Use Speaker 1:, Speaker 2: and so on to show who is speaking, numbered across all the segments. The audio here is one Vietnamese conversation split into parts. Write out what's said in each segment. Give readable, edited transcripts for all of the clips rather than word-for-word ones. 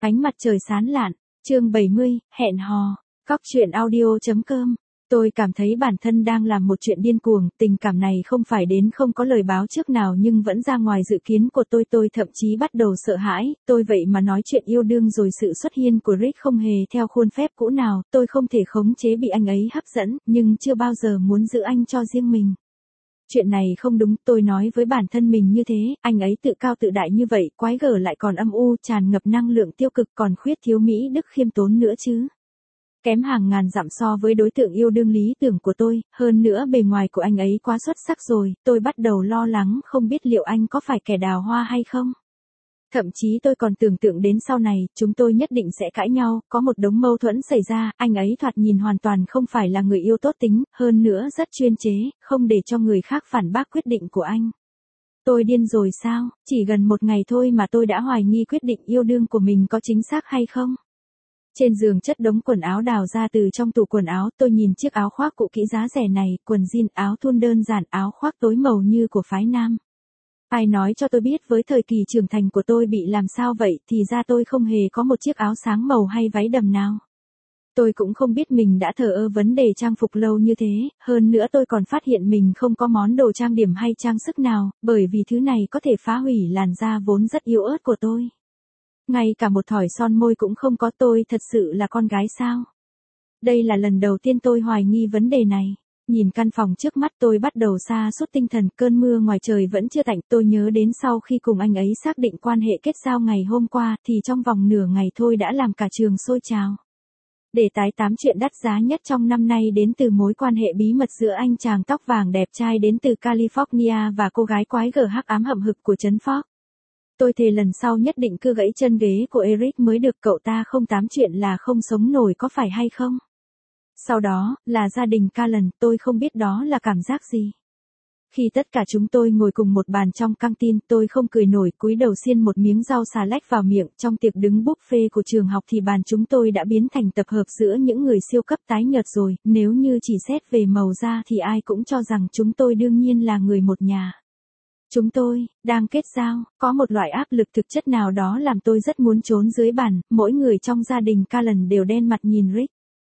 Speaker 1: Ánh mặt trời sáng lạn, chương 70, hẹn hò, Cóc truyện audio.com. Tôi cảm thấy bản thân đang làm một chuyện điên cuồng, tình cảm này không phải đến không có lời báo trước nào nhưng vẫn ra ngoài dự kiến của tôi thậm chí bắt đầu sợ hãi, tôi vậy mà nói chuyện yêu đương rồi sự xuất hiện của Rick không hề theo khuôn phép cũ nào, tôi không thể khống chế bị anh ấy hấp dẫn, nhưng chưa bao giờ muốn giữ anh cho riêng mình. Chuyện này không đúng, tôi nói với bản thân mình như thế, anh ấy tự cao tự đại như vậy, quái gở lại còn âm u, tràn ngập năng lượng tiêu cực còn khuyết thiếu mỹ đức khiêm tốn nữa chứ. Kém hàng ngàn dặm so với đối tượng yêu đương lý tưởng của tôi, hơn nữa bề ngoài của anh ấy quá xuất sắc rồi, tôi bắt đầu lo lắng không biết liệu anh có phải kẻ đào hoa hay không. Thậm chí tôi còn tưởng tượng đến sau này, chúng tôi nhất định sẽ cãi nhau, có một đống mâu thuẫn xảy ra, anh ấy thoạt nhìn hoàn toàn không phải là người yêu tốt tính, hơn nữa rất chuyên chế, không để cho người khác phản bác quyết định của anh. Tôi điên rồi sao, chỉ gần một ngày thôi mà tôi đã hoài nghi quyết định yêu đương của mình có chính xác hay không. Trên giường chất đống quần áo đào ra từ trong tủ quần áo, tôi nhìn chiếc áo khoác cũ kỹ giá rẻ này, quần jean, áo thun đơn giản, áo khoác tối màu như của phái nam. Ai nói cho tôi biết với thời kỳ trưởng thành của tôi bị làm sao vậy, thì ra tôi không hề có một chiếc áo sáng màu hay váy đầm nào. Tôi cũng không biết mình đã thờ ơ vấn đề trang phục lâu như thế, hơn nữa tôi còn phát hiện mình không có món đồ trang điểm hay trang sức nào, bởi vì thứ này có thể phá hủy làn da vốn rất yếu ớt của tôi. Ngay cả một thỏi son môi cũng không có, tôi thật sự là con gái sao? Đây là lần đầu tiên tôi hoài nghi vấn đề này. Nhìn căn phòng trước mắt tôi bắt đầu sa sút tinh thần, cơn mưa ngoài trời vẫn chưa tạnh, tôi nhớ đến sau khi cùng anh ấy xác định quan hệ kết giao ngày hôm qua, thì trong vòng nửa ngày thôi đã làm cả trường sôi trào. Để tái tám chuyện đắt giá nhất trong năm nay đến từ mối quan hệ bí mật giữa anh chàng tóc vàng đẹp trai đến từ California và cô gái quái gở hắc ám hậm hực của trấn Fox. Tôi thề lần sau nhất định cưa gãy chân ghế của Eric mới được, cậu ta không tám chuyện là không sống nổi có phải hay không? Sau đó, là gia đình Callan, tôi không biết đó là cảm giác gì. Khi tất cả chúng tôi ngồi cùng một bàn trong căng tin, tôi không cười nổi, cúi đầu xiên một miếng rau xà lách vào miệng, trong tiệc đứng buffet của trường học thì bàn chúng tôi đã biến thành tập hợp giữa những người siêu cấp tái nhợt rồi, nếu như chỉ xét về màu da thì ai cũng cho rằng chúng tôi đương nhiên là người một nhà. Chúng tôi đang kết giao, có một loại áp lực thực chất nào đó làm tôi rất muốn trốn dưới bàn, mỗi người trong gia đình Callan đều đen mặt nhìn Rick.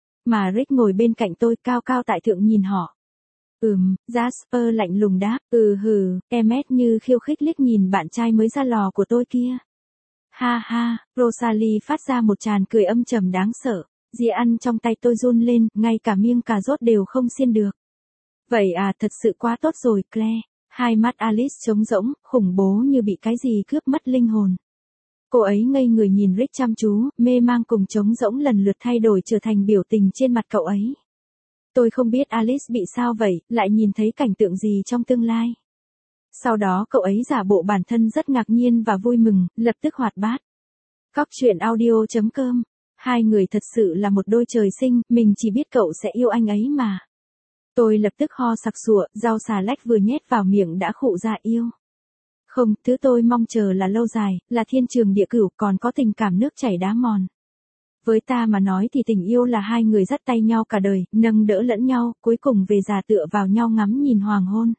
Speaker 1: Mà Rick ngồi bên cạnh tôi cao cao tại thượng nhìn họ. Jasper lạnh lùng đáp, Emmet như khiêu khích liếc nhìn bạn trai mới ra lò của tôi kia. Ha ha, Rosalie phát ra một tràng cười âm trầm đáng sợ, dĩa ăn trong tay tôi run lên, ngay cả miếng cà rốt đều không xiên được. Vậy à, thật sự quá tốt rồi Claire. Hai mắt Alice trống rỗng, khủng bố như bị cái gì cướp mất linh hồn. Cô ấy ngây người nhìn Rick chăm chú, mê mang cùng trống rỗng lần lượt thay đổi trở thành biểu tình trên mặt cậu ấy. Tôi không biết Alice bị sao vậy, lại nhìn thấy cảnh tượng gì trong tương lai. Sau đó cậu ấy giả bộ bản thân rất ngạc nhiên và vui mừng, lập tức hoạt bát. Cóc truyện audio.com. Hai người thật sự là một đôi trời sinh, mình chỉ biết cậu sẽ yêu anh ấy mà. Tôi lập tức ho sặc sụa, rau xà lách vừa nhét vào miệng đã khụ ra yêu. Không, thứ tôi mong chờ là lâu dài, là thiên trường địa cửu, còn có tình cảm nước chảy đá mòn. Với ta mà nói thì tình yêu là hai người dắt tay nhau cả đời, nâng đỡ lẫn nhau, cuối cùng về già tựa vào nhau ngắm nhìn hoàng hôn.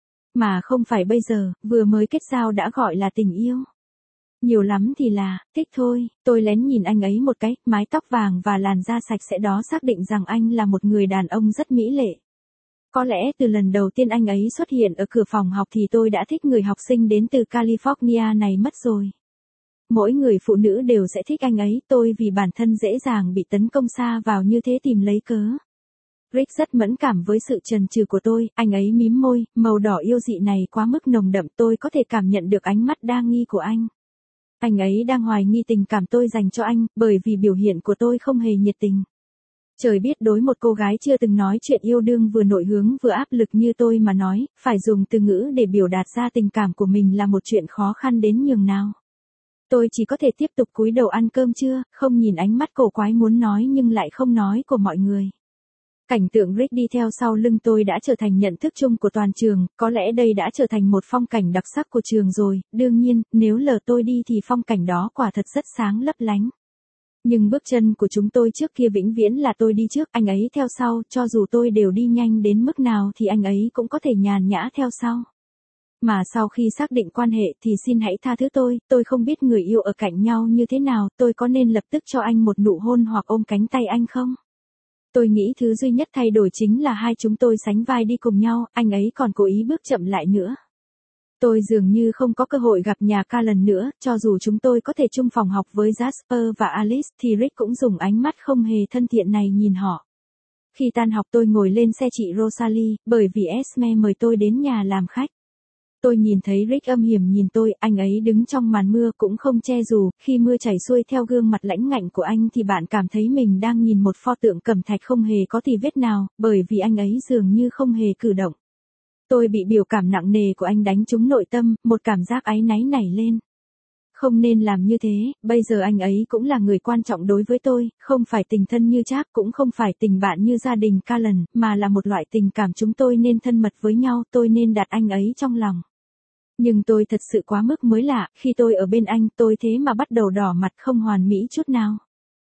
Speaker 1: Mà không phải bây giờ, vừa mới kết giao đã gọi là tình yêu. Nhiều lắm thì là, thích thôi, tôi lén nhìn anh ấy một cái, mái tóc vàng và làn da sạch sẽ đó xác định rằng anh là một người đàn ông rất mỹ lệ. Có lẽ từ lần đầu tiên anh ấy xuất hiện ở cửa phòng học thì tôi đã thích người học sinh đến từ California này mất rồi. Mỗi người phụ nữ đều sẽ thích anh ấy, tôi vì bản thân dễ dàng bị tấn công sa vào như thế tìm lấy cớ. Rick rất mẫn cảm với sự chần chừ của tôi, anh ấy mím môi, màu đỏ yêu dị này quá mức nồng đậm, tôi có thể cảm nhận được ánh mắt đa nghi của anh. Anh ấy đang hoài nghi tình cảm tôi dành cho anh, bởi vì biểu hiện của tôi không hề nhiệt tình. Trời biết đối một cô gái chưa từng nói chuyện yêu đương vừa nội hướng vừa áp lực như tôi mà nói, phải dùng từ ngữ để biểu đạt ra tình cảm của mình là một chuyện khó khăn đến nhường nào. Tôi chỉ có thể tiếp tục cúi đầu ăn cơm trưa, không nhìn ánh mắt cổ quái muốn nói nhưng lại không nói của mọi người. Cảnh tượng Rick đi theo sau lưng tôi đã trở thành nhận thức chung của toàn trường, có lẽ đây đã trở thành một phong cảnh đặc sắc của trường rồi, đương nhiên, nếu lờ tôi đi thì phong cảnh đó quả thật rất sáng lấp lánh. Nhưng bước chân của chúng tôi trước kia vĩnh viễn là tôi đi trước, anh ấy theo sau, cho dù tôi đều đi nhanh đến mức nào thì anh ấy cũng có thể nhàn nhã theo sau. mà sau khi xác định quan hệ thì xin hãy tha thứ tôi không biết người yêu ở cạnh nhau như thế nào, tôi có nên lập tức cho anh một nụ hôn hoặc ôm cánh tay anh không? Tôi nghĩ thứ duy nhất thay đổi chính là hai chúng tôi sánh vai đi cùng nhau, anh ấy còn cố ý bước chậm lại nữa. Tôi dường như không có cơ hội gặp nhà ca lần nữa, cho dù chúng tôi có thể chung phòng học với Jasper và Alice thì Rick cũng dùng ánh mắt không hề thân thiện này nhìn họ. Khi tan học tôi ngồi lên xe chị Rosalie, bởi vì Esme mời tôi đến nhà làm khách. Tôi nhìn thấy Rick âm hiểm nhìn tôi, anh ấy đứng trong màn mưa cũng không che dù, khi mưa chảy xuôi theo gương mặt lãnh ngạnh của anh thì bạn cảm thấy mình đang nhìn một pho tượng cẩm thạch không hề có tì vết nào, bởi vì anh ấy dường như không hề cử động. Tôi bị biểu cảm nặng nề của anh đánh trúng nội tâm, một cảm giác áy náy nảy lên. Không nên làm như thế, bây giờ anh ấy cũng là người quan trọng đối với tôi, không phải tình thân như Jack cũng không phải tình bạn như gia đình Callan, mà là một loại tình cảm chúng tôi nên thân mật với nhau, tôi nên đặt anh ấy trong lòng. Nhưng tôi thật sự quá mức mới lạ, khi tôi ở bên anh tôi thế mà bắt đầu đỏ mặt không hoàn mỹ chút nào.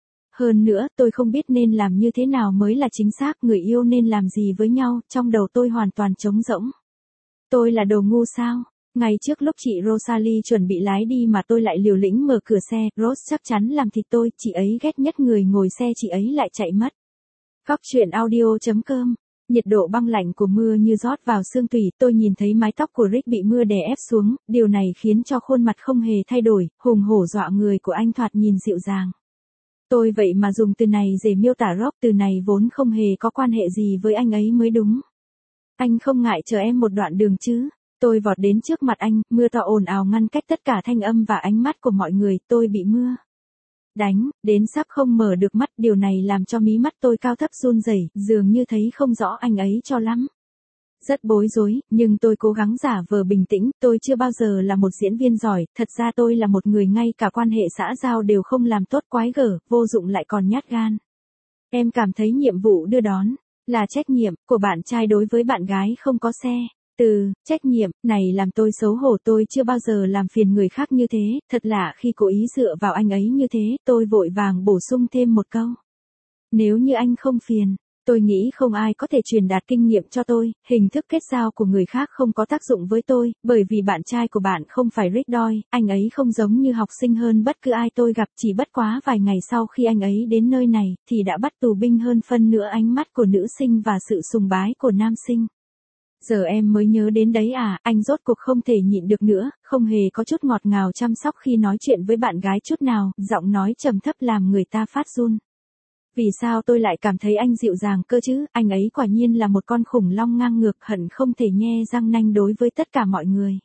Speaker 1: Hơn nữa, tôi không biết nên làm như thế nào mới là chính xác, người yêu nên làm gì với nhau, trong đầu tôi hoàn toàn trống rỗng. Tôi là đồ ngu sao? Ngay trước lúc chị Rosalie chuẩn bị lái đi mà tôi lại liều lĩnh mở cửa xe, Rose chắc chắn làm thịt tôi, chị ấy ghét nhất người ngồi xe chị ấy lại chạy mất. Góc truyện audio.com. Nhiệt độ băng lạnh của mưa như rót vào xương tủy, tôi nhìn thấy mái tóc của Rick bị mưa đè ép xuống, điều này khiến cho khuôn mặt không hề thay đổi, hùng hổ dọa người của anh thoạt nhìn dịu dàng. Tôi vậy mà dùng từ này để miêu tả Rob, từ này vốn không hề có quan hệ gì với anh ấy mới đúng. Anh không ngại chờ em một đoạn đường chứ? Tôi vọt đến trước mặt anh, mưa to ồn ào ngăn cách tất cả thanh âm và ánh mắt của mọi người, tôi bị mưa đánh, đến sắp không mở được mắt, điều này làm cho mí mắt tôi cao thấp run rẩy, dường như thấy không rõ anh ấy cho lắm. Rất bối rối, nhưng tôi cố gắng giả vờ bình tĩnh, tôi chưa bao giờ là một diễn viên giỏi, thật ra tôi là một người ngay cả quan hệ xã giao đều không làm tốt, quái gở, vô dụng lại còn nhát gan. Em cảm thấy nhiệm vụ đưa đón là trách nhiệm của bạn trai đối với bạn gái không có xe. Trách nhiệm này làm tôi xấu hổ, tôi chưa bao giờ làm phiền người khác như thế, thật lạ khi cố ý dựa vào anh ấy như thế, tôi vội vàng bổ sung thêm một câu. Nếu như anh không phiền, tôi nghĩ không ai có thể truyền đạt kinh nghiệm cho tôi, hình thức kết giao của người khác không có tác dụng với tôi, bởi vì bạn trai của bạn không phải Rick Doyle, anh ấy không giống như học sinh hơn bất cứ ai tôi gặp, chỉ bất quá vài ngày sau khi anh ấy đến nơi này, thì đã bắt tù binh hơn phân nửa ánh mắt của nữ sinh và sự sùng bái của nam sinh. Giờ em mới nhớ đến đấy à, anh rốt cuộc không thể nhịn được nữa, không hề có chút ngọt ngào chăm sóc khi nói chuyện với bạn gái chút nào, giọng nói trầm thấp làm người ta phát run. Vì sao tôi lại cảm thấy anh dịu dàng cơ chứ, anh ấy quả nhiên là một con khủng long ngang ngược, hận không thể nhe răng nanh đối với tất cả mọi người.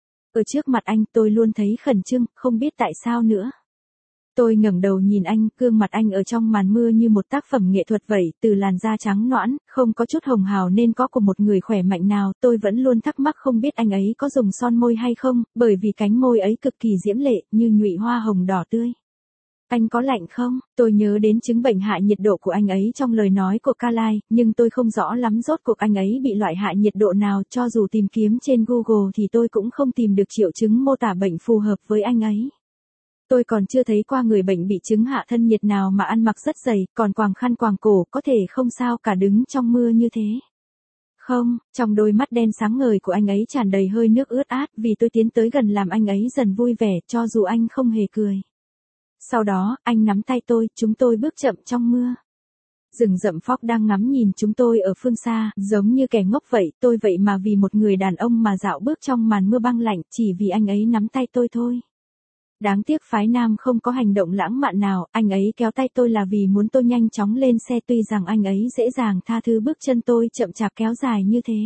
Speaker 1: Ở trước mặt anh tôi luôn thấy khẩn trương, không biết tại sao nữa. Tôi ngẩng đầu nhìn anh, gương mặt anh ở trong màn mưa như một tác phẩm nghệ thuật vậy, từ làn da trắng nõn, không có chút hồng hào nên có của một người khỏe mạnh nào, tôi vẫn luôn thắc mắc không biết anh ấy có dùng son môi hay không, bởi vì cánh môi ấy cực kỳ diễm lệ, như nhụy hoa hồng đỏ tươi. Anh có lạnh không? Tôi nhớ đến chứng bệnh hạ nhiệt độ của anh ấy trong lời nói của Carly, nhưng tôi không rõ lắm rốt cuộc anh ấy bị loại hạ nhiệt độ nào, cho dù tìm kiếm trên Google thì tôi cũng không tìm được triệu chứng mô tả bệnh phù hợp với anh ấy. Tôi còn chưa thấy qua người bệnh bị chứng hạ thân nhiệt nào mà ăn mặc rất dày, còn quàng khăn quàng cổ, có thể không sao cả đứng trong mưa như thế. Không, trong đôi mắt đen sáng ngời của anh ấy tràn đầy hơi nước ướt át, vì tôi tiến tới gần làm anh ấy dần vui vẻ, cho dù anh không hề cười. Sau đó, anh nắm tay tôi, chúng tôi bước chậm trong mưa. Rừng rậm phóc đang ngắm nhìn chúng tôi ở phương xa, giống như kẻ ngốc vậy, tôi vậy mà vì một người đàn ông mà dạo bước trong màn mưa băng lạnh, chỉ vì anh ấy nắm tay tôi thôi. Đáng tiếc phái nam không có hành động lãng mạn nào, anh ấy kéo tay tôi là vì muốn tôi nhanh chóng lên xe, tuy rằng anh ấy dễ dàng tha thứ bước chân tôi chậm chạp kéo dài như thế.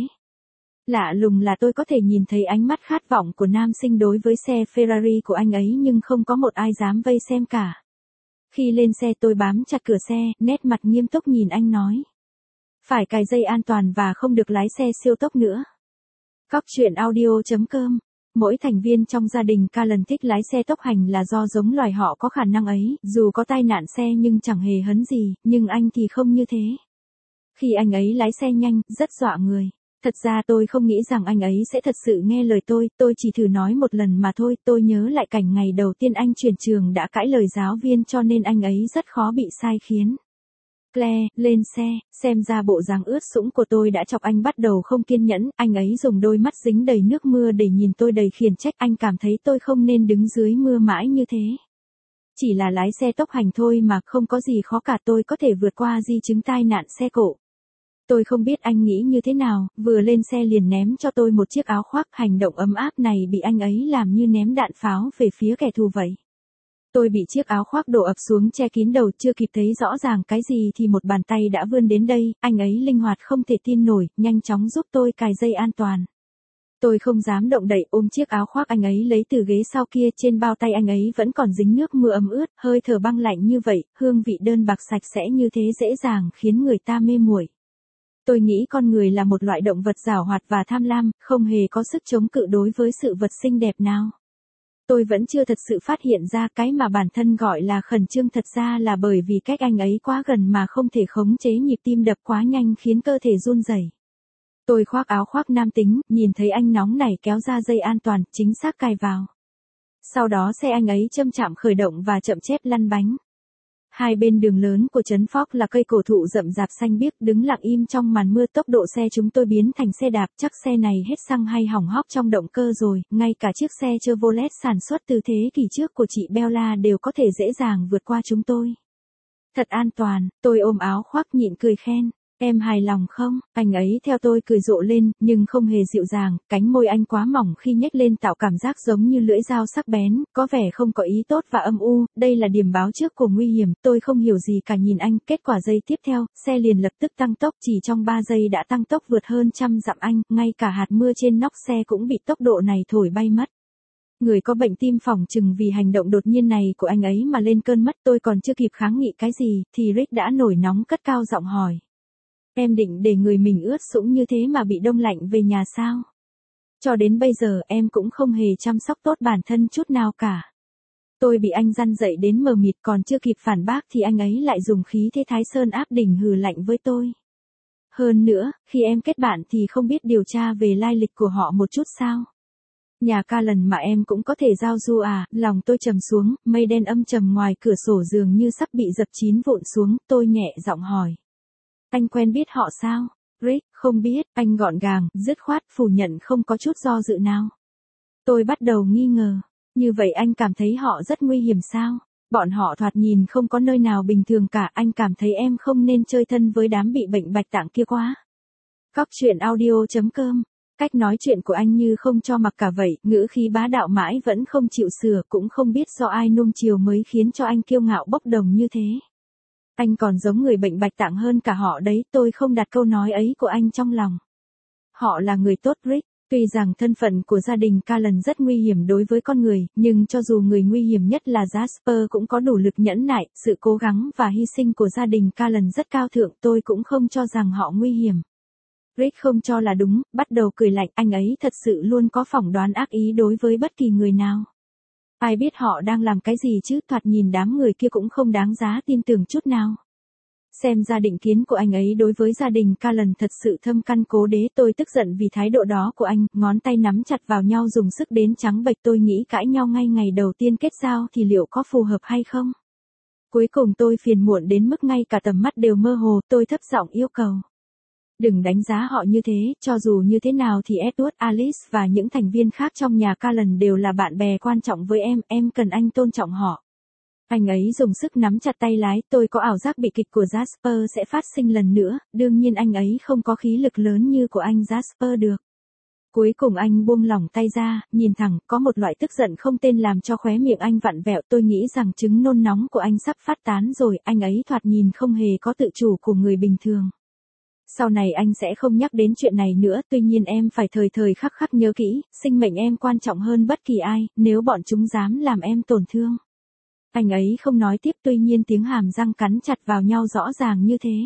Speaker 1: Lạ lùng là tôi có thể nhìn thấy ánh mắt khát vọng của nam sinh đối với xe Ferrari của anh ấy nhưng không có một ai dám vây xem cả. Khi lên xe tôi bám chặt cửa xe, nét mặt nghiêm túc nhìn anh nói. Phải cài dây an toàn và không được lái xe siêu tốc nữa. Góc truyện audio.com. Mỗi thành viên trong gia đình Callan thích lái xe tốc hành là do giống loài họ có khả năng ấy, dù có tai nạn xe nhưng chẳng hề hấn gì, nhưng anh thì không như thế. Khi anh ấy lái xe nhanh, rất dọa người. Thật ra tôi không nghĩ rằng anh ấy sẽ thật sự nghe lời tôi chỉ thử nói một lần mà thôi, tôi nhớ lại cảnh ngày đầu tiên anh chuyển trường đã cãi lời giáo viên cho nên anh ấy rất khó bị sai khiến. Claire, lên xe, xem ra bộ dáng ướt sũng của tôi đã chọc anh bắt đầu không kiên nhẫn, anh ấy dùng đôi mắt dính đầy nước mưa để nhìn tôi đầy khiển trách, anh cảm thấy tôi không nên đứng dưới mưa mãi như thế. Chỉ là lái xe tốc hành thôi mà, không có gì khó cả, tôi có thể vượt qua di chứng tai nạn xe cộ. Tôi không biết anh nghĩ như thế nào, vừa lên xe liền ném cho tôi một chiếc áo khoác, hành động ấm áp này bị anh ấy làm như ném đạn pháo về phía kẻ thù vậy. Tôi bị chiếc áo khoác đổ ập xuống che kín đầu, chưa kịp thấy rõ ràng cái gì thì một bàn tay đã vươn đến đây, anh ấy linh hoạt không thể tin nổi, nhanh chóng giúp tôi cài dây an toàn. Tôi không dám động đậy, ôm chiếc áo khoác anh ấy lấy từ ghế sau kia, trên bao tay anh ấy vẫn còn dính nước mưa ấm ướt, hơi thở băng lạnh như vậy, hương vị đơn bạc sạch sẽ như thế dễ dàng khiến người ta mê muội. Tôi nghĩ con người là một loại động vật giảo hoạt và tham lam, không hề có sức chống cự đối với sự vật xinh đẹp nào. Tôi vẫn chưa thật sự phát hiện ra cái mà bản thân gọi là khẩn trương thật ra là bởi vì cách anh ấy quá gần mà không thể khống chế nhịp tim đập quá nhanh khiến cơ thể run rẩy. Tôi khoác áo khoác nam tính, nhìn thấy anh nóng nảy kéo ra dây an toàn, chính xác cài vào. Sau đó xe anh ấy chậm chạp khởi động và chậm chép lăn bánh. Hai bên đường lớn của trấn Fox là cây cổ thụ rậm rạp xanh biếc đứng lặng im trong màn mưa, tốc độ xe chúng tôi biến thành xe đạp, chắc xe này hết xăng hay hỏng hóc trong động cơ rồi, ngay cả chiếc xe Chevrolet sản xuất từ thế kỷ trước của chị Bella đều có thể dễ dàng vượt qua chúng tôi. Thật an toàn, tôi ôm áo khoác nhịn cười khen. Em hài lòng không? Anh ấy theo tôi cười rộ lên, nhưng không hề dịu dàng, cánh môi anh quá mỏng khi nhếch lên tạo cảm giác giống như lưỡi dao sắc bén, có vẻ không có ý tốt và âm u, đây là điểm báo trước của nguy hiểm, tôi không hiểu gì cả nhìn anh, kết quả giây tiếp theo, xe liền lập tức tăng tốc, chỉ trong 3 giây đã tăng tốc vượt hơn 100 dặm anh, ngay cả hạt mưa trên nóc xe cũng bị tốc độ này thổi bay mất. Người có bệnh tim phỏng chừng vì hành động đột nhiên này của anh ấy mà lên cơn mất, tôi còn chưa kịp kháng nghị cái gì, thì Rick đã nổi nóng cất cao giọng hỏi. Em định để người mình ướt sũng như thế mà bị đông lạnh về nhà sao? Cho đến bây giờ em cũng không hề chăm sóc tốt bản thân chút nào cả. Tôi bị anh răn dậy đến mờ mịt, còn chưa kịp phản bác thì anh ấy lại dùng khí thế Thái Sơn áp đỉnh hừ lạnh với tôi. Hơn nữa, khi em kết bạn thì không biết điều tra về lai lịch của họ một chút sao? Nhà Callan mà em cũng có thể giao du à? Lòng tôi trầm xuống, mây đen âm trầm ngoài cửa sổ dường như sắp bị dập chín vụn xuống, tôi nhẹ giọng hỏi. Anh quen biết họ sao? Rick, không biết, anh gọn gàng, dứt khoát, phủ nhận không có chút do dự nào. Tôi bắt đầu nghi ngờ. Như vậy anh cảm thấy họ rất nguy hiểm sao? Bọn họ thoạt nhìn không có nơi nào bình thường cả, anh cảm thấy em không nên chơi thân với đám bị bệnh bạch tạng kia quá. Cóc truyện audio.com. Cách nói chuyện của anh như không cho mặc cả vậy, ngữ khí bá đạo mãi vẫn không chịu sửa, cũng không biết do ai nuông chiều mới khiến cho anh kiêu ngạo bốc đồng như thế. Anh còn giống người bệnh bạch tạng hơn cả họ đấy, tôi không đặt câu nói ấy của anh trong lòng. Họ là người tốt Rick, tuy rằng thân phận của gia đình Callan rất nguy hiểm đối với con người, nhưng cho dù người nguy hiểm nhất là Jasper cũng có đủ lực nhẫn nại, sự cố gắng và hy sinh của gia đình Callan rất cao thượng, tôi cũng không cho rằng họ nguy hiểm. Rick không cho là đúng, bắt đầu cười lạnh, anh ấy thật sự luôn có phỏng đoán ác ý đối với bất kỳ người nào. Ai biết họ đang làm cái gì chứ, thoạt nhìn đám người kia cũng không đáng giá tin tưởng chút nào. Xem ra định kiến của anh ấy đối với gia đình Callan thật sự thâm căn cố đế, tôi tức giận vì thái độ đó của anh, ngón tay nắm chặt vào nhau dùng sức đến trắng bệch, tôi nghĩ cãi nhau ngay ngày đầu tiên kết giao thì liệu có phù hợp hay không? Cuối cùng tôi phiền muộn đến mức ngay cả tầm mắt đều mơ hồ, tôi thấp giọng yêu cầu. Đừng đánh giá họ như thế, cho dù như thế nào thì Edward, Alice và những thành viên khác trong nhà Callan đều là bạn bè quan trọng với em cần anh tôn trọng họ. Anh ấy dùng sức nắm chặt tay lái, tôi có ảo giác bị kịch của Jasper sẽ phát sinh lần nữa, đương nhiên anh ấy không có khí lực lớn như của anh Jasper được. Cuối cùng anh buông lỏng tay ra, nhìn thẳng, có một loại tức giận không tên làm cho khóe miệng anh vặn vẹo, tôi nghĩ rằng chứng nôn nóng của anh sắp phát tán rồi, anh ấy thoạt nhìn không hề có tự chủ của người bình thường. Sau này anh sẽ không nhắc đến chuyện này nữa, tuy nhiên em phải thời thời khắc khắc nhớ kỹ, sinh mệnh em quan trọng hơn bất kỳ ai, nếu bọn chúng dám làm em tổn thương. Anh ấy không nói tiếp, tuy nhiên tiếng hàm răng cắn chặt vào nhau rõ ràng như thế.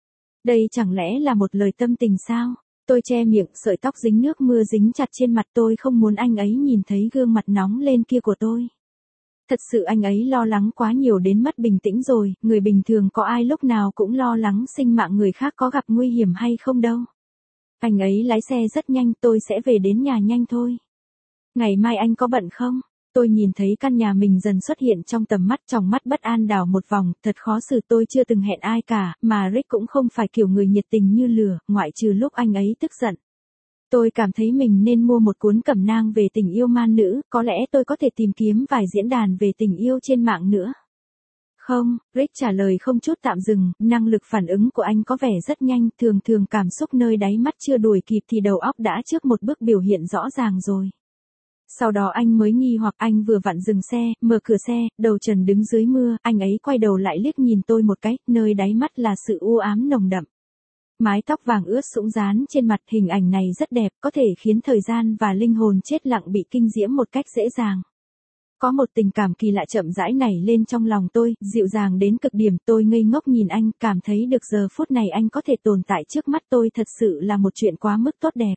Speaker 1: Đây chẳng lẽ là một lời tâm tình sao? Tôi che miệng, sợi tóc dính nước mưa dính chặt trên mặt, tôi không muốn anh ấy nhìn thấy gương mặt nóng lên kia của tôi. Thật sự anh ấy lo lắng quá nhiều đến mất bình tĩnh rồi, người bình thường có ai lúc nào cũng lo lắng sinh mạng người khác có gặp nguy hiểm hay không đâu. Anh ấy lái xe rất nhanh, tôi sẽ về đến nhà nhanh thôi. Ngày mai anh có bận không? Tôi nhìn thấy căn nhà mình dần xuất hiện trong tầm mắt, trong mắt bất an đảo một vòng, thật khó xử, tôi chưa từng hẹn ai cả, mà Rick cũng không phải kiểu người nhiệt tình như lửa, ngoại trừ lúc anh ấy tức giận. Tôi cảm thấy mình nên mua một cuốn cẩm nang về tình yêu man nữ, có lẽ tôi có thể tìm kiếm vài diễn đàn về tình yêu trên mạng nữa. Không, Rick trả lời không chút tạm dừng, năng lực phản ứng của anh có vẻ rất nhanh, thường thường cảm xúc nơi đáy mắt chưa đuổi kịp thì đầu óc đã trước một bước biểu hiện rõ ràng rồi. Sau đó anh mới nghi hoặc, anh vừa vặn dừng xe, mở cửa xe, đầu trần đứng dưới mưa, anh ấy quay đầu lại liếc nhìn tôi một cái, nơi đáy mắt là sự u ám nồng đậm. Mái tóc vàng ướt sũng dán trên mặt, hình ảnh này rất đẹp, có thể khiến thời gian và linh hồn chết lặng bị kinh diễm một cách dễ dàng. Có một tình cảm kỳ lạ chậm rãi nảy lên trong lòng tôi, dịu dàng đến cực điểm, tôi ngây ngốc nhìn anh, cảm thấy được giờ phút này anh có thể tồn tại trước mắt tôi thật sự là một chuyện quá mức tốt đẹp.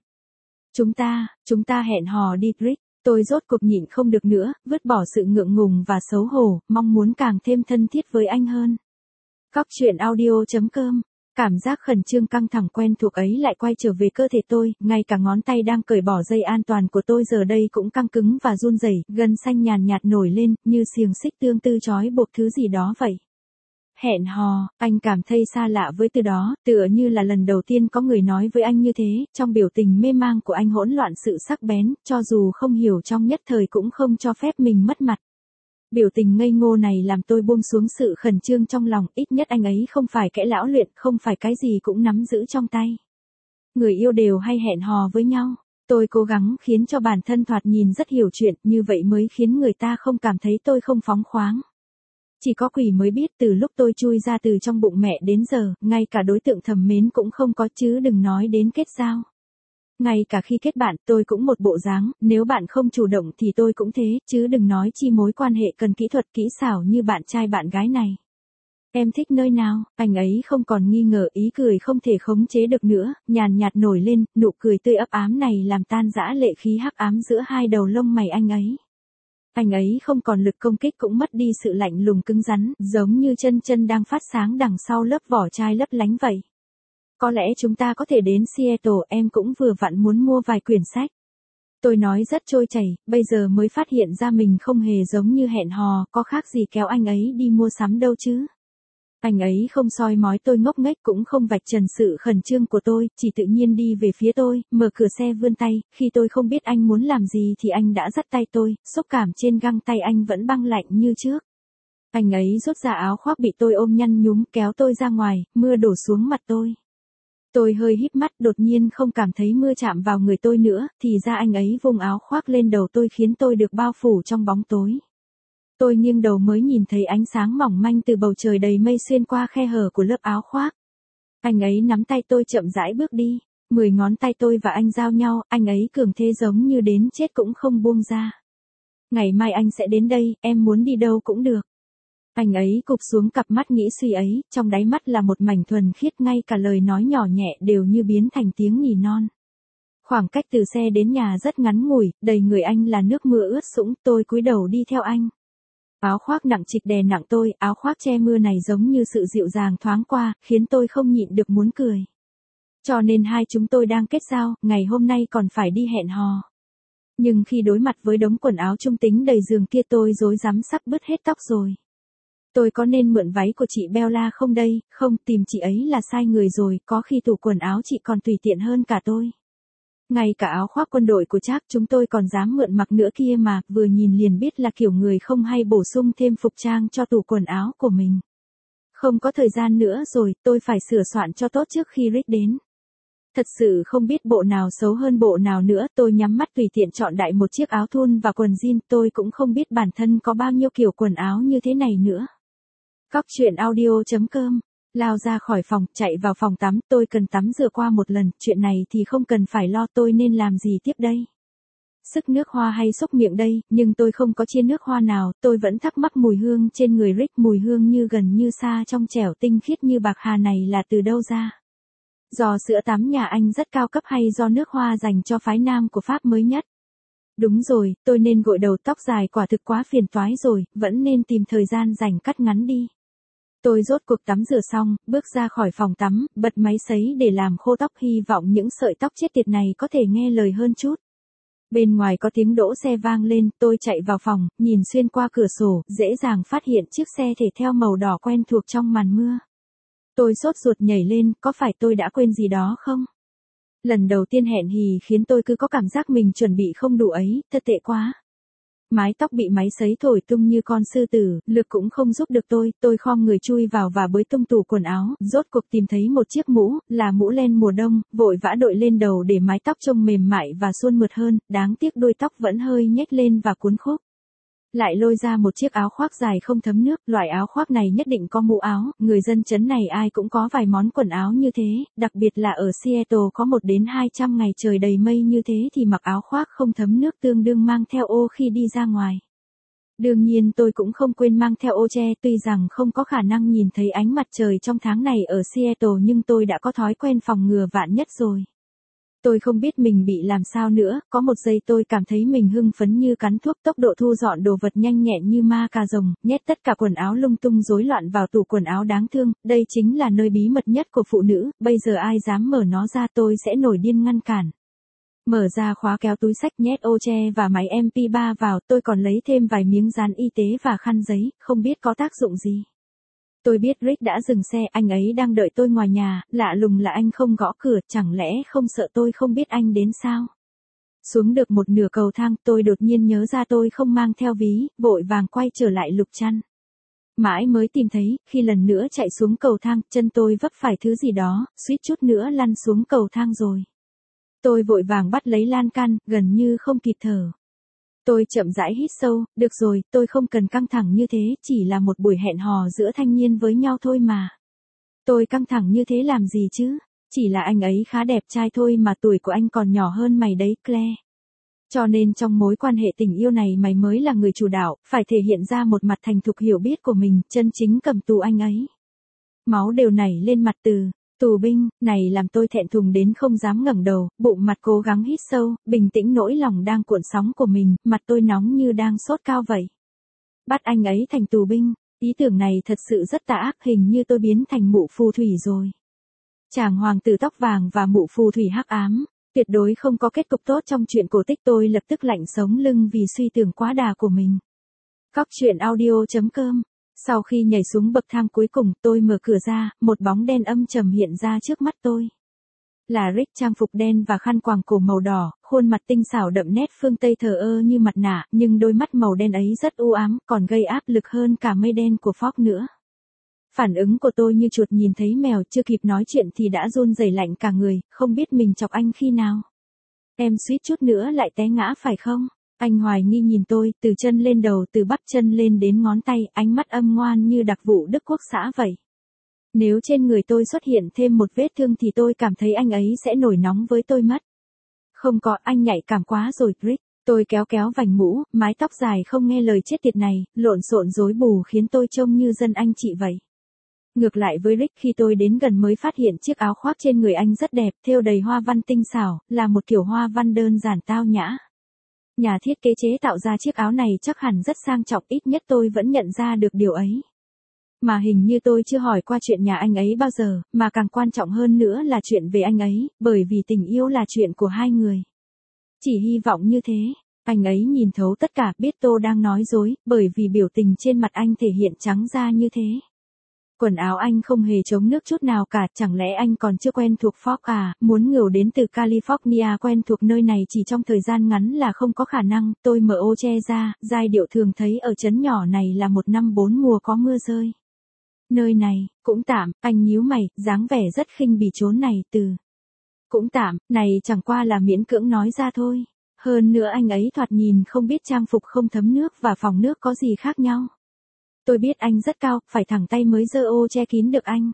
Speaker 1: Chúng ta hẹn hò đi, Rick. Tôi rốt cuộc nhịn không được nữa, vứt bỏ sự ngượng ngùng và xấu hổ, mong muốn càng thêm thân thiết với anh hơn. Cóc truyện audio.com. Cảm giác khẩn trương căng thẳng quen thuộc ấy lại quay trở về cơ thể tôi, ngay cả ngón tay đang cởi bỏ dây an toàn của tôi giờ đây cũng căng cứng và run rẩy, gân xanh nhàn nhạt nổi lên, như xiềng xích tương tư trói buộc thứ gì đó vậy. Hẹn hò, anh cảm thấy xa lạ với từ đó, tựa như là lần đầu tiên có người nói với anh như thế, trong biểu tình mê mang của anh hỗn loạn sự sắc bén, cho dù không hiểu trong nhất thời cũng không cho phép mình mất mặt. Biểu tình ngây ngô này làm tôi buông xuống sự khẩn trương trong lòng, ít nhất anh ấy không phải kẻ lão luyện, không phải cái gì cũng nắm giữ trong tay. Người yêu đều hay hẹn hò với nhau. Tôi cố gắng khiến cho bản thân thoạt nhìn rất hiểu chuyện, như vậy mới khiến người ta không cảm thấy tôi không phóng khoáng. Chỉ có quỷ mới biết từ lúc tôi chui ra từ trong bụng mẹ đến giờ, ngay cả đối tượng thầm mến cũng không có chứ đừng nói đến kết giao. Ngay cả khi kết bạn tôi cũng một bộ dáng, nếu bạn không chủ động thì tôi cũng thế, chứ đừng nói chi mối quan hệ cần kỹ thuật kỹ xảo như bạn trai bạn gái này. Em thích nơi nào, anh ấy không còn nghi ngờ, ý cười không thể khống chế được nữa, nhàn nhạt nổi lên, nụ cười tươi ấp ám này làm tan rã lệ khí hắc ám giữa hai đầu lông mày anh ấy. Anh ấy không còn lực công kích cũng mất đi sự lạnh lùng cứng rắn, giống như chân đang phát sáng đằng sau lớp vỏ chai lấp lánh vậy. Có lẽ chúng ta có thể đến Seattle, em cũng vừa vặn muốn mua vài quyển sách. Tôi nói rất trôi chảy, bây giờ mới phát hiện ra mình không hề giống như hẹn hò, có khác gì kéo anh ấy đi mua sắm đâu chứ. Anh ấy không soi mói tôi ngốc nghếch cũng không vạch trần sự khẩn trương của tôi, chỉ tự nhiên đi về phía tôi, mở cửa xe vươn tay, khi tôi không biết anh muốn làm gì thì anh đã dắt tay tôi, xúc cảm trên găng tay anh vẫn băng lạnh như trước. Anh ấy rút ra áo khoác bị tôi ôm nhăn nhúm kéo tôi ra ngoài, mưa đổ xuống mặt tôi. Tôi hơi híp mắt đột nhiên không cảm thấy mưa chạm vào người tôi nữa, thì ra anh ấy vùng áo khoác lên đầu tôi khiến tôi được bao phủ trong bóng tối. Tôi nghiêng đầu mới nhìn thấy ánh sáng mỏng manh từ bầu trời đầy mây xuyên qua khe hở của lớp áo khoác. Anh ấy nắm tay tôi chậm rãi bước đi, 10 ngón tay tôi và anh giao nhau, anh ấy cường thế giống như đến chết cũng không buông ra. Ngày mai anh sẽ đến đây, em muốn đi đâu cũng được. Anh ấy cụp xuống cặp mắt nghĩ suy ấy, trong đáy mắt là một mảnh thuần khiết, ngay cả lời nói nhỏ nhẹ đều như biến thành tiếng nỉ non. Khoảng cách từ xe đến nhà rất ngắn ngủi, đầy người anh là nước mưa ướt sũng, tôi cúi đầu đi theo anh. Áo khoác nặng trịch đè nặng tôi, áo khoác che mưa này giống như sự dịu dàng thoáng qua, khiến tôi không nhịn được muốn cười. Cho nên hai chúng tôi đang kết giao, ngày hôm nay còn phải đi hẹn hò. Nhưng khi đối mặt với đống quần áo trung tính đầy giường kia tôi rối rắm sắp bứt hết tóc rồi. Tôi có nên mượn váy của chị Bella không đây, không, tìm chị ấy là sai người rồi, có khi tủ quần áo chị còn tùy tiện hơn cả tôi. Ngay cả áo khoác quân đội của Trác chúng tôi còn dám mượn mặc nữa kia mà, vừa nhìn liền biết là kiểu người không hay bổ sung thêm phục trang cho tủ quần áo của mình. Không có thời gian nữa rồi, tôi phải sửa soạn cho tốt trước khi Rick đến. Thật sự không biết bộ nào xấu hơn bộ nào nữa, tôi nhắm mắt tùy tiện chọn đại một chiếc áo thun và quần jean, tôi cũng không biết bản thân có bao nhiêu kiểu quần áo như thế này nữa. Cóc truyện audio.com. Lao ra khỏi phòng, chạy vào phòng tắm, tôi cần tắm rửa qua một lần, chuyện này thì không cần phải lo, tôi nên làm gì tiếp đây? Sức nước hoa hay xúc miệng đây, nhưng tôi không có chia nước hoa nào, tôi vẫn thắc mắc mùi hương trên người Rick, mùi hương như gần như xa trong trẻo tinh khiết như bạc hà này là từ đâu ra? Do sữa tắm nhà anh rất cao cấp hay do nước hoa dành cho phái nam của Pháp mới nhất? Đúng rồi, tôi nên gội đầu, tóc dài quả thực quá phiền toái rồi, vẫn nên tìm thời gian rảnh cắt ngắn đi. Tôi rốt cuộc tắm rửa xong, bước ra khỏi phòng tắm, bật máy sấy để làm khô tóc, hy vọng những sợi tóc chết tiệt này có thể nghe lời hơn chút. Bên ngoài có tiếng đỗ xe vang lên, tôi chạy vào phòng, nhìn xuyên qua cửa sổ, dễ dàng phát hiện chiếc xe thể thao màu đỏ quen thuộc trong màn mưa. Tôi sốt ruột nhảy lên, có phải tôi đã quên gì đó không? Lần đầu tiên hẹn hì khiến tôi cứ có cảm giác mình chuẩn bị không đủ ấy, thật tệ quá. Mái tóc bị máy sấy thổi tung như con sư tử, lực cũng không giúp được tôi khom người chui vào và bới tung tủ quần áo, rốt cuộc tìm thấy một chiếc mũ, là mũ len mùa đông, vội vã đội lên đầu để mái tóc trông mềm mại và suôn mượt hơn, đáng tiếc đuôi tóc vẫn hơi nhếch lên và cuốn khúc. Lại lôi ra một chiếc áo khoác dài không thấm nước, loại áo khoác này nhất định có mũ áo, người dân chấn này ai cũng có vài món quần áo như thế, đặc biệt là ở Seattle có 1 đến 200 ngày trời đầy mây như thế thì mặc áo khoác không thấm nước tương đương mang theo ô khi đi ra ngoài. Đương nhiên tôi cũng không quên mang theo ô che, tuy rằng không có khả năng nhìn thấy ánh mặt trời trong tháng này ở Seattle nhưng tôi đã có thói quen phòng ngừa vạn nhất rồi. Tôi không biết mình bị làm sao nữa, có một giây tôi cảm thấy mình hưng phấn như cắn thuốc, tốc độ thu dọn đồ vật nhanh nhẹn như ma cà rồng, nhét tất cả quần áo lung tung rối loạn vào tủ quần áo đáng thương, đây chính là nơi bí mật nhất của phụ nữ, bây giờ ai dám mở nó ra tôi sẽ nổi điên ngăn cản. Mở ra khóa kéo túi xách nhét ô che và máy MP3 vào, tôi còn lấy thêm vài miếng dán y tế và khăn giấy, không biết có tác dụng gì. Tôi biết Rick đã dừng xe, anh ấy đang đợi tôi ngoài nhà, lạ lùng là anh không gõ cửa, chẳng lẽ không sợ tôi không biết anh đến sao? Xuống được một nửa cầu thang, tôi đột nhiên nhớ ra tôi không mang theo ví, vội vàng quay trở lại lục chăn. Mãi mới tìm thấy, khi lần nữa chạy xuống cầu thang, chân tôi vấp phải thứ gì đó, suýt chút nữa lăn xuống cầu thang rồi. Tôi vội vàng bắt lấy lan can, gần như không kịp thở. Tôi chậm rãi hít sâu, được rồi, tôi không cần căng thẳng như thế, chỉ là một buổi hẹn hò giữa thanh niên với nhau thôi mà. Tôi căng thẳng như thế làm gì chứ? Chỉ là anh ấy khá đẹp trai thôi mà tuổi của anh còn nhỏ hơn mày đấy, Claire. Cho nên trong mối quan hệ tình yêu này mày mới là người chủ đạo, phải thể hiện ra một mặt thành thục hiểu biết của mình, chân chính cầm tù anh ấy. Máu đều nảy lên mặt từ. Tù binh, này làm tôi thẹn thùng đến không dám ngẩng đầu, bụng mặt cố gắng hít sâu, bình tĩnh nỗi lòng đang cuộn sóng của mình, mặt tôi nóng như đang sốt cao vậy. Bắt anh ấy thành tù binh, ý tưởng này thật sự rất tà ác, hình như tôi biến thành mụ phù thủy rồi. Chàng hoàng tử tóc vàng và mụ phù thủy hắc ám, tuyệt đối không có kết cục tốt trong chuyện cổ tích, tôi lập tức lạnh sống lưng vì suy tưởng quá đà của mình. Cóc truyện audio.com. Sau khi nhảy xuống bậc thang cuối cùng, tôi mở cửa ra, một bóng đen âm trầm hiện ra trước mắt tôi. Là Rick, trang phục đen và khăn quàng cổ màu đỏ, khuôn mặt tinh xảo đậm nét phương Tây thờ ơ như mặt nạ, nhưng đôi mắt màu đen ấy rất u ám, còn gây áp lực hơn cả mây đen của Fog nữa. Phản ứng của tôi như chuột nhìn thấy mèo, chưa kịp nói chuyện thì đã run rẩy lạnh cả người, không biết mình chọc anh khi nào. Em suýt chút nữa lại té ngã phải không? Anh hoài nghi nhìn tôi, từ chân lên đầu, từ bắp chân lên đến ngón tay, ánh mắt âm ngoan như đặc vụ Đức Quốc xã vậy. Nếu trên người tôi xuất hiện thêm một vết thương thì tôi cảm thấy anh ấy sẽ nổi nóng với tôi mất. Không có, anh nhạy cảm quá rồi, Rick. Tôi kéo vành mũ, mái tóc dài không nghe lời chết tiệt này, lộn xộn rối bù khiến tôi trông như dân anh chị vậy. Ngược lại với Rick, khi tôi đến gần mới phát hiện chiếc áo khoác trên người anh rất đẹp, thêu đầy hoa văn tinh xảo, là một kiểu hoa văn đơn giản tao nhã. Nhà thiết kế chế tạo ra chiếc áo này chắc hẳn rất sang trọng, ít nhất tôi vẫn nhận ra được điều ấy. Mà hình như tôi chưa hỏi qua chuyện nhà anh ấy bao giờ, mà càng quan trọng hơn nữa là chuyện về anh ấy, bởi vì tình yêu là chuyện của hai người. Chỉ hy vọng như thế. Anh ấy nhìn thấu tất cả, biết tôi đang nói dối, bởi vì biểu tình trên mặt anh thể hiện trắng ra như thế. Quần áo anh không hề chống nước chút nào cả, chẳng lẽ anh còn chưa quen thuộc Fog à, muốn ngửu đến từ California quen thuộc nơi này chỉ trong thời gian ngắn là không có khả năng, tôi mở ô che ra, giai điệu thường thấy ở trấn nhỏ này là 1 năm 4 mùa có mưa rơi. Nơi này, cũng tạm, anh nhíu mày, dáng vẻ rất khinh bỉ chốn này từ. Cũng tạm, này chẳng qua là miễn cưỡng nói ra thôi. Hơn nữa anh ấy thoạt nhìn không biết trang phục không thấm nước và phòng nước có gì khác nhau. Tôi biết anh rất cao, phải thẳng tay mới giơ ô che kín được anh.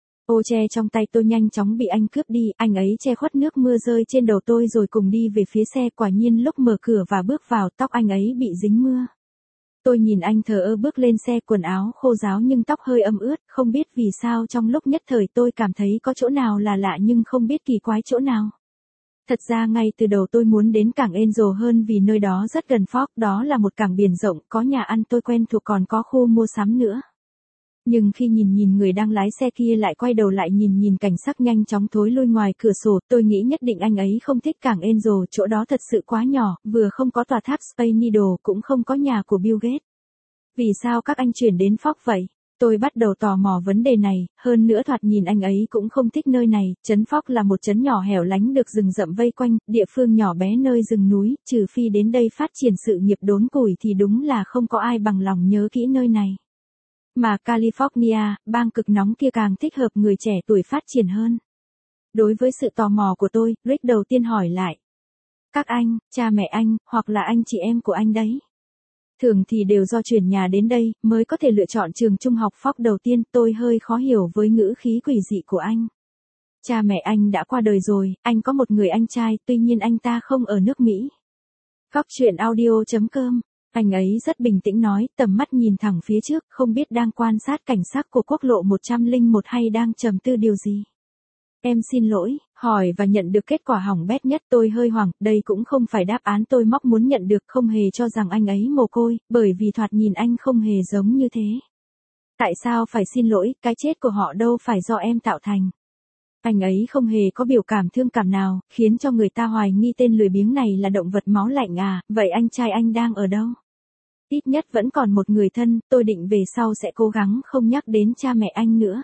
Speaker 1: Ô che trong tay tôi nhanh chóng bị anh cướp đi, anh ấy che khuất nước mưa rơi trên đầu tôi rồi cùng đi về phía xe, quả nhiên lúc mở cửa và bước vào, tóc anh ấy bị dính mưa. Tôi nhìn anh thờ ơ bước lên xe, quần áo khô ráo nhưng tóc hơi ẩm ướt, không biết vì sao trong lúc nhất thời tôi cảm thấy có chỗ nào là lạ nhưng không biết kỳ quái chỗ nào. Thật ra ngay từ đầu tôi muốn đến cảng Angel hơn vì nơi đó rất gần Fog, đó là một cảng biển rộng, có nhà ăn tôi quen thuộc còn có khu mua sắm nữa. Nhưng khi nhìn người đang lái xe kia lại quay đầu lại nhìn cảnh sắc nhanh chóng thối lui ngoài cửa sổ, tôi nghĩ nhất định anh ấy không thích cảng Angel, chỗ đó thật sự quá nhỏ, vừa không có tòa tháp Space Needle cũng không có nhà của Bill Gates. Vì sao các anh chuyển đến Fox vậy? Tôi bắt đầu tò mò vấn đề này, hơn nữa thoạt nhìn anh ấy cũng không thích nơi này, trấn Fox là một trấn nhỏ hẻo lánh được rừng rậm vây quanh, địa phương nhỏ bé nơi rừng núi, trừ phi đến đây phát triển sự nghiệp đốn củi thì đúng là không có ai bằng lòng nhớ kỹ nơi này. Mà California, bang cực nóng kia càng thích hợp người trẻ tuổi phát triển hơn. Đối với sự tò mò của tôi, Rick đầu tiên hỏi lại. Các anh, cha mẹ anh, hoặc là anh chị em của anh đấy. Thường thì đều do chuyển nhà đến đây, mới có thể lựa chọn trường trung học Fox đầu tiên, tôi hơi khó hiểu với ngữ khí quỷ dị của anh. Cha mẹ anh đã qua đời rồi, anh có một người anh trai, tuy nhiên anh ta không ở nước Mỹ. Góc truyện audio.com. Anh ấy rất bình tĩnh nói, tầm mắt nhìn thẳng phía trước, không biết đang quan sát cảnh sắc của quốc lộ 101 hay đang trầm tư điều gì. Em xin lỗi, hỏi và nhận được kết quả hỏng bét nhất, tôi hơi hoảng, đây cũng không phải đáp án tôi mong muốn nhận được, không hề cho rằng anh ấy mồ côi, bởi vì thoạt nhìn anh không hề giống như thế. Tại sao phải xin lỗi, cái chết của họ đâu phải do em tạo thành. Anh ấy không hề có biểu cảm thương cảm nào, khiến cho người ta hoài nghi tên lười biếng này là động vật máu lạnh à, vậy anh trai anh đang ở đâu? Ít nhất vẫn còn một người thân, tôi định về sau sẽ cố gắng không nhắc đến cha mẹ anh nữa.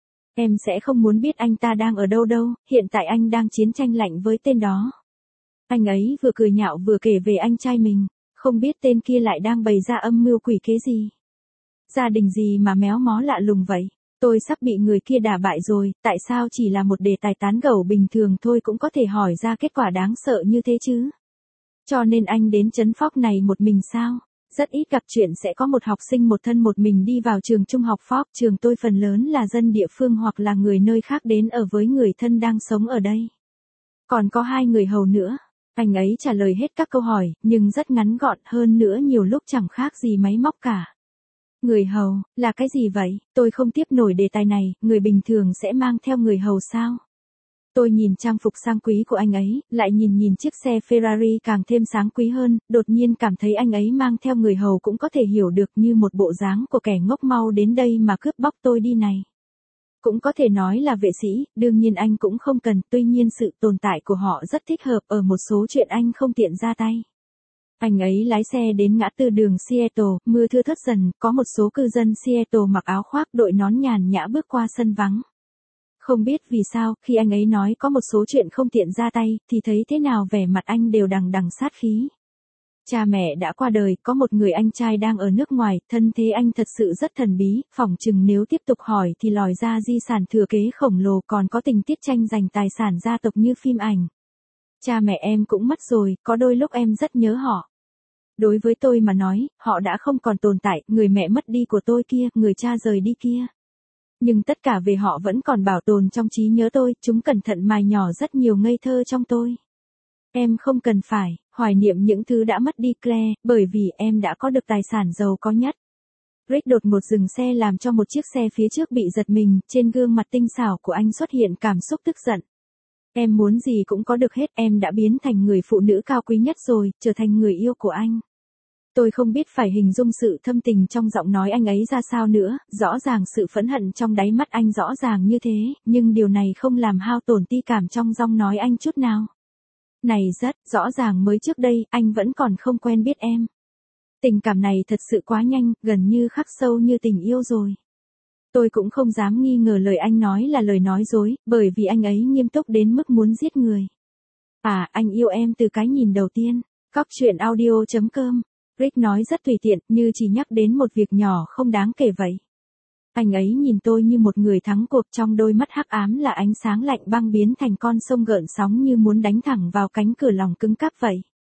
Speaker 1: Em sẽ không muốn biết anh ta đang ở đâu đâu, hiện tại anh đang chiến tranh lạnh với tên đó. Anh ấy vừa cười nhạo vừa kể về anh trai mình, không biết tên kia lại đang bày ra âm mưu quỷ kế gì. Gia đình gì mà méo mó lạ lùng vậy? Tôi sắp bị người kia đả bại rồi, tại sao chỉ là một đề tài tán gẫu bình thường thôi cũng có thể hỏi ra kết quả đáng sợ như thế chứ? Cho nên anh đến trấn Fox này một mình sao? Rất ít gặp chuyện sẽ có một học sinh một thân một mình đi vào trường trung học Fox, trường tôi phần lớn là dân địa phương hoặc là người nơi khác đến ở với người thân đang sống ở đây. Còn có 2 người hầu nữa. Anh ấy trả lời hết các câu hỏi, nhưng rất ngắn gọn, hơn nữa nhiều lúc chẳng khác gì máy móc cả. Người hầu, là cái gì vậy? Tôi không tiếp nổi đề tài này, người bình thường sẽ mang theo người hầu sao? Tôi nhìn trang phục sang quý của anh ấy, lại nhìn chiếc xe Ferrari càng thêm sáng quý hơn, đột nhiên cảm thấy anh ấy mang theo người hầu cũng có thể hiểu được như một bộ dáng của kẻ ngốc mau đến đây mà cướp bóc tôi đi này. Cũng có thể nói là vệ sĩ, đương nhiên anh cũng không cần, tuy nhiên sự tồn tại của họ rất thích hợp ở một số chuyện anh không tiện ra tay. Anh ấy lái xe đến ngã tư đường Seattle, mưa thưa thớt dần, có một số cư dân Seattle mặc áo khoác đội nón nhàn nhã bước qua sân vắng. Không biết vì sao, khi anh ấy nói có một số chuyện không tiện ra tay, thì thấy thế nào vẻ mặt anh đều đằng đằng sát khí. Cha mẹ đã qua đời, có một người anh trai đang ở nước ngoài, thân thế anh thật sự rất thần bí, phỏng chừng nếu tiếp tục hỏi thì lòi ra di sản thừa kế khổng lồ, còn có tình tiết tranh giành tài sản gia tộc như phim ảnh. Cha mẹ em cũng mất rồi, có đôi lúc em rất nhớ họ. Đối với tôi mà nói, họ đã không còn tồn tại, người mẹ mất đi của tôi kia, người cha rời đi kia. Nhưng tất cả về họ vẫn còn bảo tồn trong trí nhớ tôi, chúng cẩn thận mài nhỏ rất nhiều ngây thơ trong tôi. Em không cần phải hoài niệm những thứ đã mất đi Claire, bởi vì em đã có được tài sản giàu có nhất. Rick đột ngột dừng xe làm cho một chiếc xe phía trước bị giật mình, trên gương mặt tinh xảo của anh xuất hiện cảm xúc tức giận. Em muốn gì cũng có được hết, em đã biến thành người phụ nữ cao quý nhất rồi, trở thành người yêu của anh. Tôi không biết phải hình dung sự thâm tình trong giọng nói anh ấy ra sao nữa, rõ ràng sự phẫn hận trong đáy mắt anh rõ ràng như thế, nhưng điều này không làm hao tổn ti cảm trong giọng nói anh chút nào. Này rất, rõ ràng mới trước đây, anh vẫn còn không quen biết em. Tình cảm này thật sự quá nhanh, gần như khắc sâu như tình yêu rồi. Tôi cũng không dám nghi ngờ lời anh nói là lời nói dối, bởi vì anh ấy nghiêm túc đến mức muốn giết người. À, anh yêu em từ cái nhìn đầu tiên. Góc truyện audio.com. Rick nói rất tùy tiện, như chỉ nhắc đến một việc nhỏ không đáng kể vậy. Anh ấy nhìn tôi như một người thắng cuộc, trong đôi mắt hắc ám là ánh sáng lạnh băng biến thành con sông gợn sóng như muốn đánh thẳng vào cánh cửa lòng cứng cáp vậy.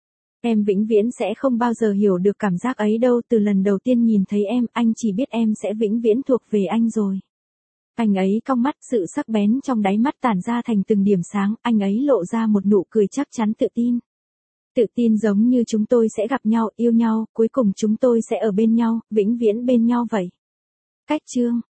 Speaker 1: Em vĩnh viễn sẽ không bao giờ hiểu được cảm giác ấy đâu, từ lần đầu tiên nhìn thấy em, anh chỉ biết em sẽ vĩnh viễn thuộc về anh rồi. Anh ấy cong mắt, sự sắc bén trong đáy mắt tản ra thành từng điểm sáng, anh ấy lộ ra một nụ cười chắc chắn tự tin. Tự tin giống như chúng tôi sẽ gặp nhau, yêu nhau, cuối cùng chúng tôi sẽ ở bên nhau, vĩnh viễn bên nhau vậy. Cách chương